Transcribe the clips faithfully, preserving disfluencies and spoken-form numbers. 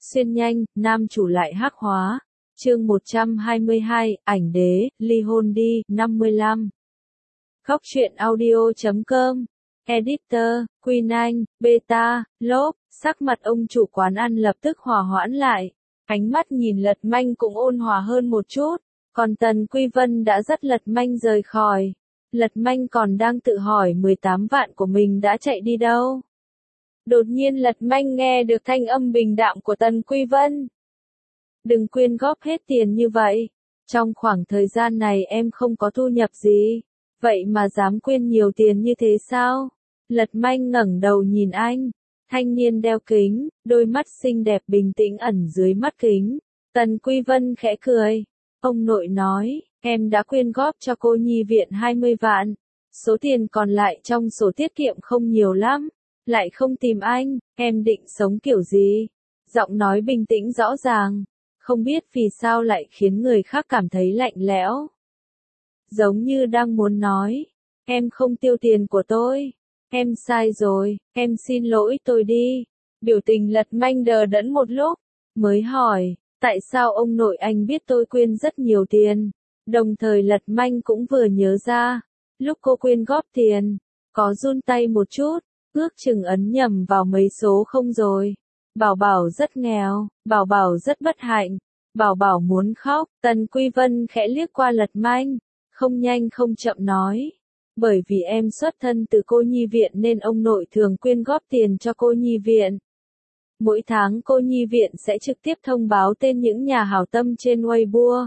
Xuyên nhanh, nam chủ lại hắc hóa. Chương một trăm hai mươi hai, ảnh đế, ly hôn đi, năm mươi lăm. Góc truyện audio chấm com. Editor, Queen Anh, Beta, Lốp, sắc mặt ông chủ quán ăn lập tức hòa hoãn lại. Ánh mắt nhìn Lật Manh cũng ôn hòa hơn một chút. Còn Tần Quy Vân đã rất Lật Manh rời khỏi. Lật Manh còn đang tự hỏi mười tám vạn của mình đã chạy đi đâu. Đột nhiên Lật Manh nghe được thanh âm bình đạm của Tần Quy Vân. Đừng quyên góp hết tiền như vậy. Trong khoảng thời gian này em không có thu nhập gì. Vậy mà dám quyên nhiều tiền như thế sao? Lật Manh ngẩng đầu nhìn anh. Thanh niên đeo kính, đôi mắt xinh đẹp bình tĩnh ẩn dưới mắt kính. Tần Quy Vân khẽ cười. Ông nội nói, em đã quyên góp cho cô nhi viện hai mươi vạn. Số tiền còn lại trong sổ tiết kiệm không nhiều lắm. Lại không tìm anh, em định sống kiểu gì? Giọng nói bình tĩnh rõ ràng. Không biết vì sao lại khiến người khác cảm thấy lạnh lẽo. Giống như đang muốn nói, em không tiêu tiền của tôi. Em sai rồi, em xin lỗi tôi đi. Biểu tình Lật Manh đờ đẫn một lúc, mới hỏi, tại sao ông nội anh biết tôi quyên rất nhiều tiền? Đồng thời Lật Manh cũng vừa nhớ ra, lúc cô quyên góp tiền, có run tay một chút, ước chừng ấn nhầm vào mấy số không rồi. Bảo Bảo rất nghèo, Bảo Bảo rất bất hạnh, Bảo Bảo muốn khóc. Tần Quy Vân khẽ liếc qua Lật Manh, không nhanh không chậm nói. Bởi vì em xuất thân từ cô nhi viện nên ông nội thường quyên góp tiền cho cô nhi viện. Mỗi tháng cô nhi viện sẽ trực tiếp thông báo tên những nhà hảo tâm trên Weibo.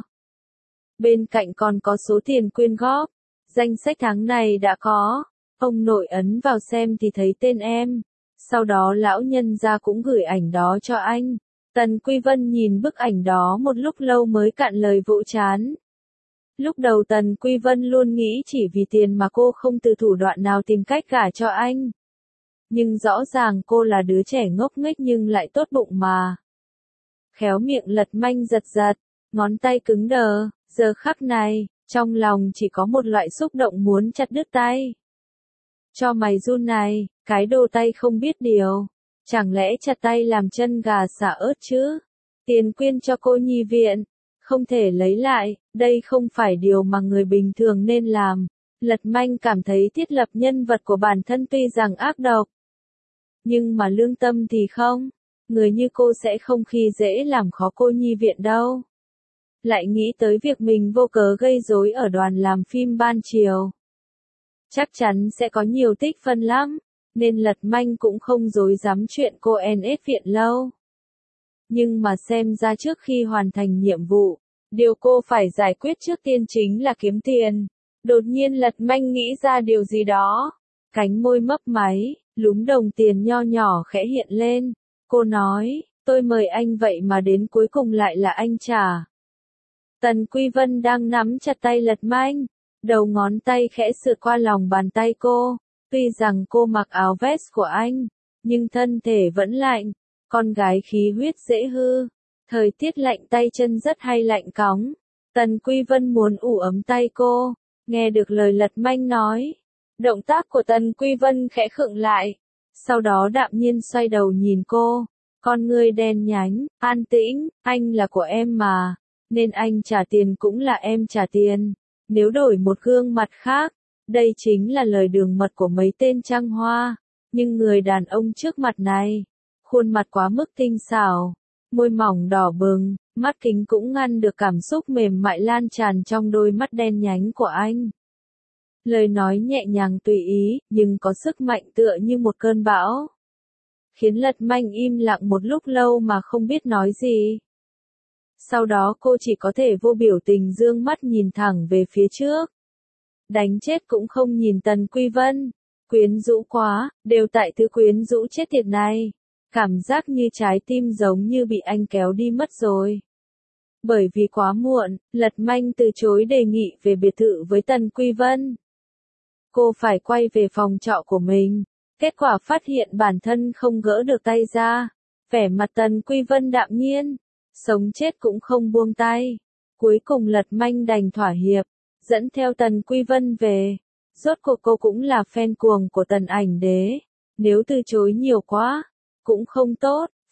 Bên cạnh còn có số tiền quyên góp. Danh sách tháng này đã có. Ông nội ấn vào xem thì thấy tên em. Sau đó lão nhân gia cũng gửi ảnh đó cho anh. Tần Quy Vân nhìn bức ảnh đó một lúc lâu mới cạn lời vỗ chán. Lúc đầu Tần Quy Vân luôn nghĩ chỉ vì tiền mà cô không từ thủ đoạn nào tìm cách gả cho anh. Nhưng rõ ràng cô là đứa trẻ ngốc nghếch nhưng lại tốt bụng mà. Khéo miệng Lật Manh giật giật, ngón tay cứng đờ, giờ khắc này, trong lòng chỉ có một loại xúc động muốn chặt đứt tay. Cho mày run này, cái đồ tay không biết điều. Chẳng lẽ chặt tay làm chân gà xả ớt chứ? Tiền quyên cho cô nhi viện, không thể lấy lại, đây không phải điều mà người bình thường nên làm. Lật Manh cảm thấy thiết lập nhân vật của bản thân tuy rằng ác độc. Nhưng mà lương tâm thì không. Người như cô sẽ không khi dễ làm khó cô nhi viện đâu. Lại nghĩ tới việc mình vô cớ gây rối ở đoàn làm phim ban chiều. Chắc chắn sẽ có nhiều tích phân lắm, nên Lật Manh cũng không dối dám chuyện cô en ét viện lâu. Nhưng mà xem ra trước khi hoàn thành nhiệm vụ, điều cô phải giải quyết trước tiên chính là kiếm tiền. Đột nhiên Lật Manh nghĩ ra điều gì đó. Cánh môi mấp máy, lúm đồng tiền nho nhỏ khẽ hiện lên. Cô nói, tôi mời anh vậy mà đến cuối cùng lại là anh trả. Tần Quy Vân đang nắm chặt tay Lật Manh. Đầu ngón tay khẽ sượt qua lòng bàn tay cô. Tuy rằng cô mặc áo vest của anh, nhưng thân thể vẫn lạnh. Con gái khí huyết dễ hư. Thời tiết lạnh tay chân rất hay lạnh cóng. Tần Quy Vân muốn ủ ấm tay cô. Nghe được lời Lật Manh nói. Động tác của Tần Quy Vân khẽ khựng lại. Sau đó đạm nhiên xoay đầu nhìn cô. Con ngươi đen nhánh, an tĩnh, anh là của em mà. Nên anh trả tiền cũng là em trả tiền. Nếu đổi một gương mặt khác, đây chính là lời đường mật của mấy tên trăng hoa. Nhưng người đàn ông trước mặt này, khuôn mặt quá mức tinh xảo, môi mỏng đỏ bừng, mắt kính cũng ngăn được cảm xúc mềm mại lan tràn trong đôi mắt đen nhánh của anh. Lời nói nhẹ nhàng tùy ý, nhưng có sức mạnh tựa như một cơn bão. Khiến Lật Manh im lặng một lúc lâu mà không biết nói gì. Sau đó cô chỉ có thể vô biểu tình dương mắt nhìn thẳng về phía trước. Đánh chết cũng không nhìn Tần Quy Vân. Quyến rũ quá, đều tại thứ quyến rũ chết tiệt này. Cảm giác như trái tim giống như bị anh kéo đi mất rồi. Bởi vì quá muộn, Lật Manh từ chối đề nghị về biệt thự với Tần Quy Vân. Cô phải quay về phòng trọ của mình. Kết quả phát hiện bản thân không gỡ được tay ra. Vẻ mặt Tần Quy Vân đạm nhiên. Sống chết cũng không buông tay. Cuối cùng Lật Manh đành thỏa hiệp. Dẫn theo Tần Quy Vân về. Rốt cuộc cô cũng là fan cuồng của Tần ảnh đế. Nếu từ chối nhiều quá, cũng không tốt.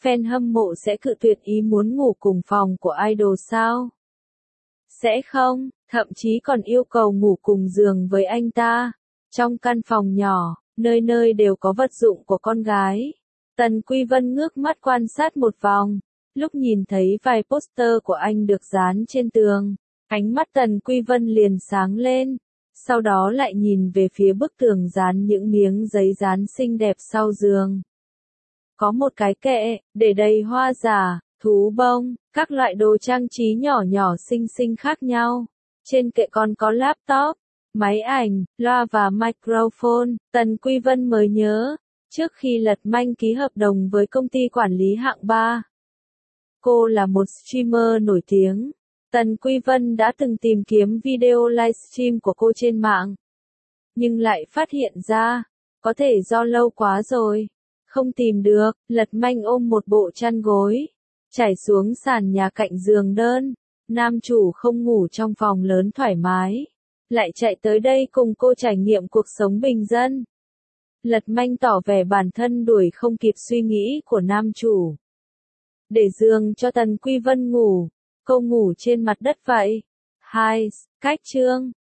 fan hâm mộ sẽ cự tuyệt ý muốn ngủ cùng phòng của idol sao? Sẽ không, thậm chí còn yêu cầu ngủ cùng giường với anh ta. Trong căn phòng nhỏ, nơi nơi đều có vật dụng của con gái. Tần Quy Vân ngước mắt quan sát một vòng, lúc nhìn thấy vài poster của anh được dán trên tường, ánh mắt Tần Quy Vân liền sáng lên, sau đó lại nhìn về phía bức tường dán những miếng giấy dán xinh đẹp sau giường. Có một cái kệ, để đầy hoa giả, thú bông, các loại đồ trang trí nhỏ nhỏ xinh xinh khác nhau. Trên kệ còn có laptop, máy ảnh, loa và microphone. Tần Quy Vân mới nhớ, trước khi Lật Manh ký hợp đồng với công ty quản lý hạng ba, cô là một streamer nổi tiếng. Tần Quy Vân đã từng tìm kiếm video livestream của cô trên mạng, nhưng lại phát hiện ra, có thể do lâu quá rồi, không tìm được. Lật Manh ôm một bộ chăn gối, trải xuống sàn nhà cạnh giường đơn. Nam chủ không ngủ trong phòng lớn thoải mái, lại chạy tới đây cùng cô trải nghiệm cuộc sống bình dân. Lật Manh tỏ vẻ bản thân đuổi không kịp suy nghĩ của nam chủ. Để giường cho Tần Quy Vân ngủ, cô ngủ trên mặt đất vậy. hai. Cách chương